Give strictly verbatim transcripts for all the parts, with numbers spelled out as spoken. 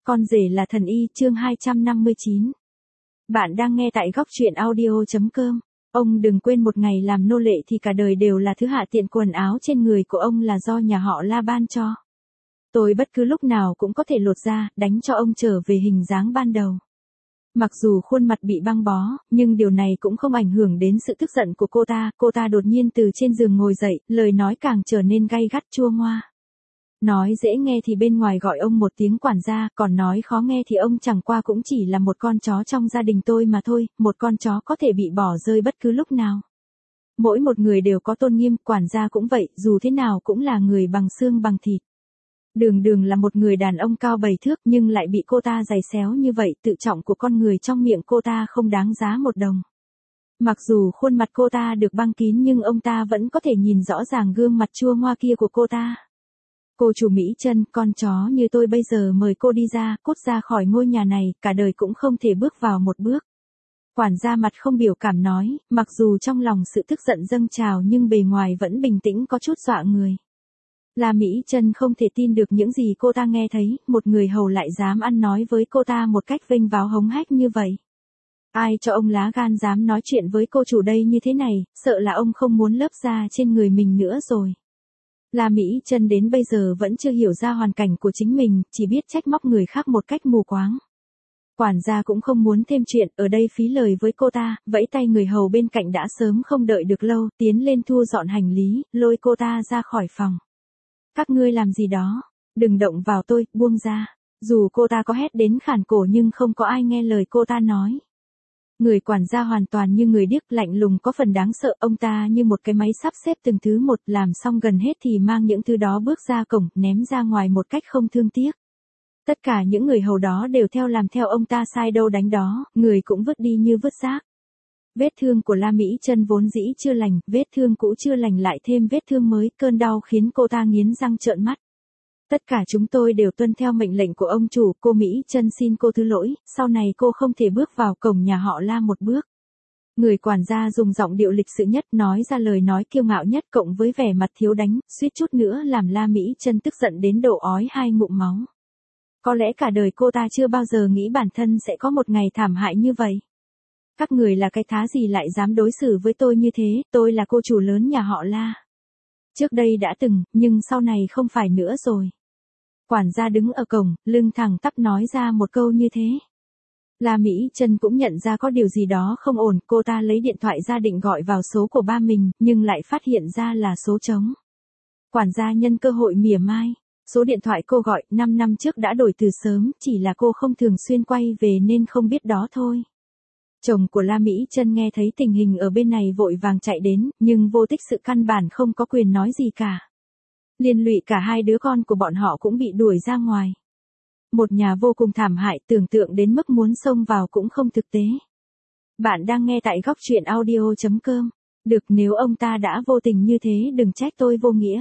Con rể là thần y, chương hai trăm năm mươi chín. Bạn đang nghe tại góc truyện audio chấm com. Ông đừng quên một ngày làm nô lệ thì cả đời đều là thứ hạ tiện, quần áo trên người của ông là do nhà họ La ban cho. Tôi bất cứ lúc nào cũng có thể lột ra, đánh cho ông trở về hình dáng ban đầu. Mặc dù khuôn mặt bị băng bó, nhưng điều này cũng không ảnh hưởng đến sự tức giận của cô ta. Cô ta đột nhiên từ trên giường ngồi dậy, lời nói càng trở nên gay gắt chua ngoa. Nói dễ nghe thì bên ngoài gọi ông một tiếng quản gia, còn nói khó nghe thì ông chẳng qua cũng chỉ là một con chó trong gia đình tôi mà thôi, một con chó có thể bị bỏ rơi bất cứ lúc nào. Mỗi một người đều có tôn nghiêm, quản gia cũng vậy, dù thế nào cũng là người bằng xương bằng thịt. Đường Đường là một người đàn ông cao bảy thước nhưng lại bị cô ta giày xéo như vậy, tự trọng của con người trong miệng cô ta không đáng giá một đồng. Mặc dù khuôn mặt cô ta được băng kín nhưng ông ta vẫn có thể nhìn rõ ràng gương mặt chua ngoa kia của cô ta. Cô chủ Mỹ Trân, con chó như tôi bây giờ mời cô đi ra, cút ra khỏi ngôi nhà này, cả đời cũng không thể bước vào một bước. Quản gia mặt không biểu cảm nói, mặc dù trong lòng sự tức giận dâng trào nhưng bề ngoài vẫn bình tĩnh, có chút dọa người. La Mỹ Trân không thể tin được những gì cô ta nghe thấy, một người hầu lại dám ăn nói với cô ta một cách vênh váo hống hách như vậy. Ai cho ông lá gan dám nói chuyện với cô chủ đây như thế này, sợ là ông không muốn lớp da trên người mình nữa rồi. La Mỹ Trân đến bây giờ vẫn chưa hiểu ra hoàn cảnh của chính mình, chỉ biết trách móc người khác một cách mù quáng. Quản gia cũng không muốn thêm chuyện, ở đây phí lời với cô ta, vẫy tay người hầu bên cạnh đã sớm không đợi được lâu, tiến lên thu dọn hành lý, lôi cô ta ra khỏi phòng. Các ngươi làm gì đó? Đừng động vào tôi, buông ra. Dù cô ta có hét đến khản cổ nhưng không có ai nghe lời cô ta nói. Người quản gia hoàn toàn như người điếc, lạnh lùng có phần đáng sợ, ông ta như một cái máy sắp xếp từng thứ một, làm xong gần hết thì mang những thứ đó bước ra cổng, ném ra ngoài một cách không thương tiếc. Tất cả những người hầu đó đều theo làm theo ông ta, sai đâu đánh đó, người cũng vứt đi như vứt rác. Vết thương của La Mỹ Trân vốn dĩ chưa lành, vết thương cũ chưa lành lại thêm vết thương mới, cơn đau khiến cô ta nghiến răng trợn mắt. Tất cả chúng tôi đều tuân theo mệnh lệnh của ông chủ, cô Mỹ Trân xin cô thứ lỗi, sau này cô không thể bước vào cổng nhà họ La một bước. Người quản gia dùng giọng điệu lịch sự nhất, nói ra lời nói kiêu ngạo nhất cộng với vẻ mặt thiếu đánh, suýt chút nữa làm La Mỹ Trân tức giận đến độ ói hai ngụm máu. Có lẽ cả đời cô ta chưa bao giờ nghĩ bản thân sẽ có một ngày thảm hại như vậy. Các người là cái thá gì lại dám đối xử với tôi như thế, tôi là cô chủ lớn nhà họ La. Trước đây đã từng, nhưng sau này không phải nữa rồi. Quản gia đứng ở cổng, lưng thẳng tắp nói ra một câu như thế. La Mỹ Trân cũng nhận ra có điều gì đó không ổn, cô ta lấy điện thoại ra định gọi vào số của ba mình, nhưng lại phát hiện ra là số trống. Quản gia nhân cơ hội mỉa mai. Số điện thoại cô gọi năm năm trước đã đổi từ sớm, chỉ là cô không thường xuyên quay về nên không biết đó thôi. Chồng của La Mỹ Trân nghe thấy tình hình ở bên này vội vàng chạy đến, nhưng vô tích sự căn bản không có quyền nói gì cả. Liên lụy cả hai đứa con của bọn họ cũng bị đuổi ra ngoài. Một nhà vô cùng thảm hại, tưởng tượng đến mức muốn xông vào cũng không thực tế. Bạn đang nghe tại góc truyện audio chấm com. Được, nếu ông ta đã vô tình như thế đừng trách tôi vô nghĩa.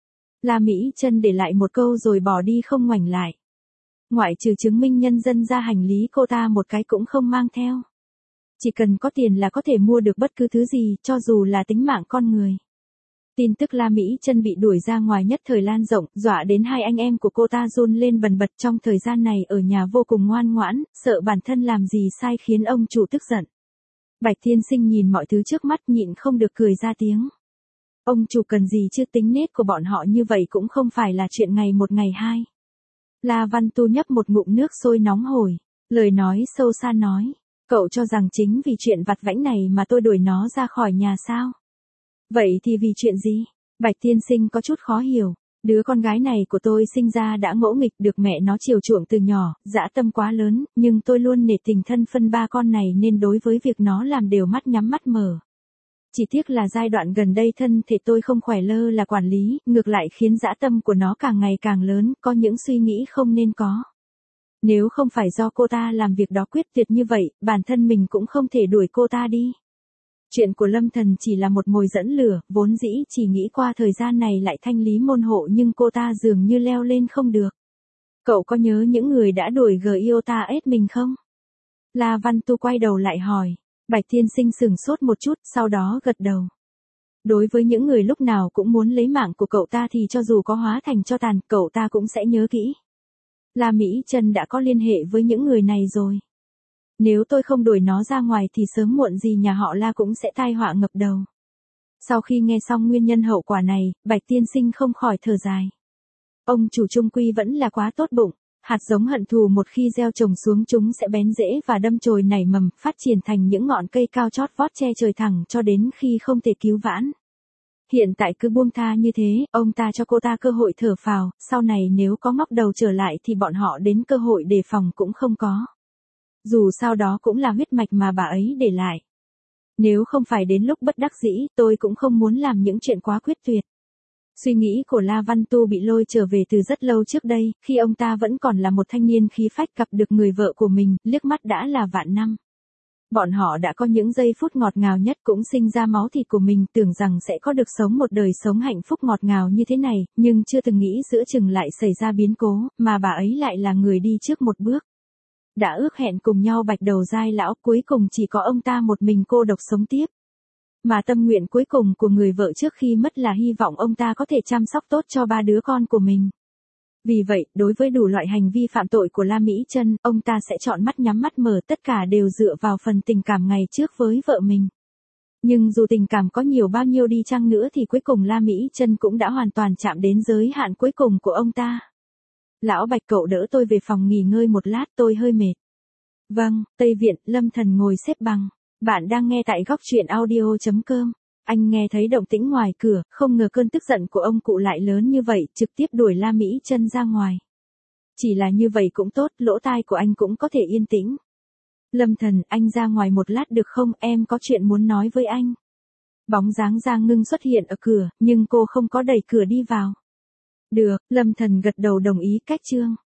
La Mỹ Trân để lại một câu rồi bỏ đi không ngoảnh lại. Ngoại trừ chứng minh nhân dân ra, hành lý cô ta một cái cũng không mang theo. Chỉ cần có tiền là có thể mua được bất cứ thứ gì, cho dù là tính mạng con người. Tin tức La Mỹ Trân bị đuổi ra ngoài nhất thời lan rộng, dọa đến hai anh em của cô ta run lên bần bật. Trong thời gian này ở nhà vô cùng ngoan ngoãn, sợ bản thân làm gì sai khiến ông chủ tức giận. Bạch Thiên Sinh nhìn mọi thứ trước mắt nhịn không được cười ra tiếng. Ông chủ cần gì chứ, tính nết của bọn họ như vậy cũng không phải là chuyện ngày một ngày hai. La Văn Tu nhấp một ngụm nước sôi nóng hổi, lời nói sâu xa nói. Cậu cho rằng chính vì chuyện vặt vãnh này mà tôi đuổi nó ra khỏi nhà sao? Vậy thì vì chuyện gì? Bạch Thiên Sinh có chút khó hiểu. Đứa con gái này của tôi sinh ra đã ngỗ nghịch, được mẹ nó chiều chuộng từ nhỏ, dã tâm quá lớn, nhưng tôi luôn nể tình thân phân ba con này nên đối với việc nó làm đều mắt nhắm mắt mở. Chỉ tiếc là giai đoạn gần đây thân thể tôi không khỏe lơ là quản lý, ngược lại khiến dã tâm của nó càng ngày càng lớn, có những suy nghĩ không nên có. Nếu không phải do cô ta làm việc đó quyết tuyệt như vậy, bản thân mình cũng không thể đuổi cô ta đi. Chuyện của Lâm Thần chỉ là một mồi dẫn lửa, vốn dĩ chỉ nghĩ qua thời gian này lại thanh lý môn hộ nhưng cô ta dường như leo lên không được. Cậu có nhớ những người đã đuổi Giota ép mình không? La Văn Tu quay đầu lại hỏi. Bạch Thiên Sinh sửng sốt một chút, sau đó gật đầu. Đối với những người lúc nào cũng muốn lấy mạng của cậu ta thì cho dù có hóa thành tro tàn, cậu ta cũng sẽ nhớ kỹ. La Mỹ Trân đã có liên hệ với những người này rồi. Nếu tôi không đuổi nó ra ngoài thì sớm muộn gì nhà họ La cũng sẽ tai họa ngập đầu. Sau khi nghe xong nguyên nhân hậu quả này, Bạch tiên sinh không khỏi thở dài. Ông chủ trung quy vẫn là quá tốt bụng, hạt giống hận thù một khi gieo trồng xuống chúng sẽ bén rễ và đâm chồi nảy mầm, phát triển thành những ngọn cây cao chót vót che trời thẳng cho đến khi không thể cứu vãn. Hiện tại cứ buông tha như thế, ông ta cho cô ta cơ hội thở phào, sau này nếu có ngóc đầu trở lại thì bọn họ đến cơ hội đề phòng cũng không có. Dù sao đó cũng là huyết mạch mà bà ấy để lại. Nếu không phải đến lúc bất đắc dĩ, tôi cũng không muốn làm những chuyện quá quyết tuyệt. Suy nghĩ của La Văn Tu bị lôi trở về từ rất lâu trước đây, khi ông ta vẫn còn là một thanh niên khí phách gặp được người vợ của mình, liếc mắt đã là vạn năm. Bọn họ đã có những giây phút ngọt ngào nhất, cũng sinh ra máu thịt của mình, tưởng rằng sẽ có được sống một đời sống hạnh phúc ngọt ngào như thế này, nhưng chưa từng nghĩ giữa chừng lại xảy ra biến cố, mà bà ấy lại là người đi trước một bước. Đã ước hẹn cùng nhau bạch đầu giai lão, cuối cùng chỉ có ông ta một mình cô độc sống tiếp. Mà tâm nguyện cuối cùng của người vợ trước khi mất là hy vọng ông ta có thể chăm sóc tốt cho ba đứa con của mình. Vì vậy, đối với đủ loại hành vi phạm tội của La Mỹ Trân, ông ta sẽ chọn mắt nhắm mắt mở, tất cả đều dựa vào phần tình cảm ngày trước với vợ mình. Nhưng dù tình cảm có nhiều bao nhiêu đi chăng nữa thì cuối cùng La Mỹ Trân cũng đã hoàn toàn chạm đến giới hạn cuối cùng của ông ta. Lão Bạch, cậu đỡ tôi về phòng nghỉ ngơi một lát, tôi hơi mệt. Vâng, Tây Viện. Lâm Thần ngồi xếp bằng. Bạn đang nghe tại góc truyện audio chấm com. Anh nghe thấy động tĩnh ngoài cửa, không ngờ cơn tức giận của ông cụ lại lớn như vậy, trực tiếp đuổi La Mỹ Trân ra ngoài. Chỉ là như vậy cũng tốt, lỗ tai của anh cũng có thể yên tĩnh. Lâm Thần, anh ra ngoài một lát được không, em có chuyện muốn nói với anh. Bóng dáng Giang Ngưng xuất hiện ở cửa, nhưng cô không có đẩy cửa đi vào. Được, Lâm Thần gật đầu đồng ý. Cách chương